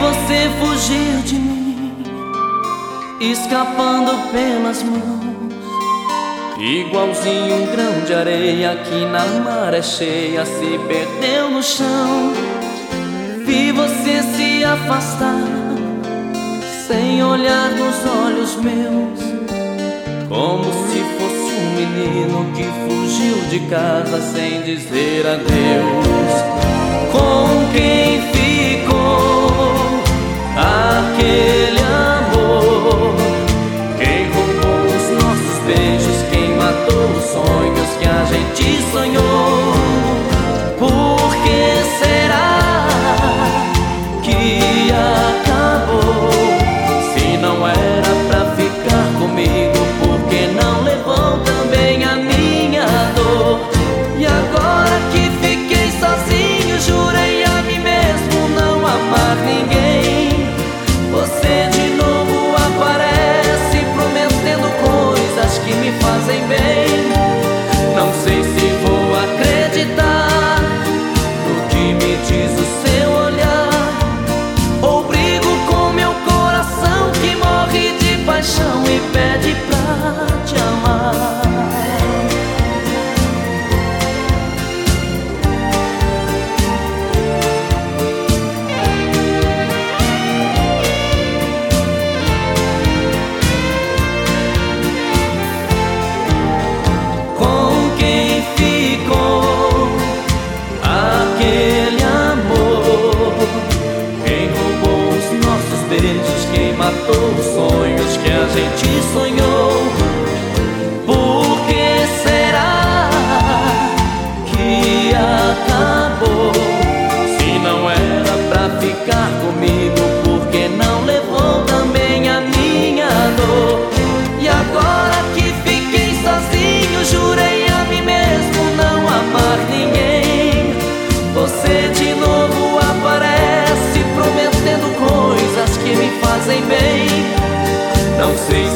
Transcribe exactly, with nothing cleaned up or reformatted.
você fugiu de mim, escapando pelas mãos, igualzinho um grão de areia que na maré cheia se perdeu no chão. Vi você se afastar, sem olhar nos olhos meus, como se fosse um menino que fugiu de casa sem dizer adeus. Com quem ficou aquele amor? Quem roubou os nossos beijos? Quem matou os sonhos que a gente sonhou? Por que será que acabou? Se não era pra ficar comigo, por que não levou também a minha dor? E agora que fiquei sozinho, jurei a mim mesmo não amar ninguém. Você de novo aparece, prometendo coisas que me fazem bem. Não sei se vou acreditar no que me diz o seu olhar, ou brigo com meu coração que morre de paixão e pede pra te amar. Com quem ficou aquele amor? Quem roubou os nossos beijos? Quem matou os sonhos que a gente sonhou? Por que será que acabou? Se não era pra ficar comigo, por que não levou também a minha dor? E agora que fiquei sozinho, jurei a mim mesmo não amar ninguém. Você de novo aparece, prometendo coisas que me fazem bem. Não sei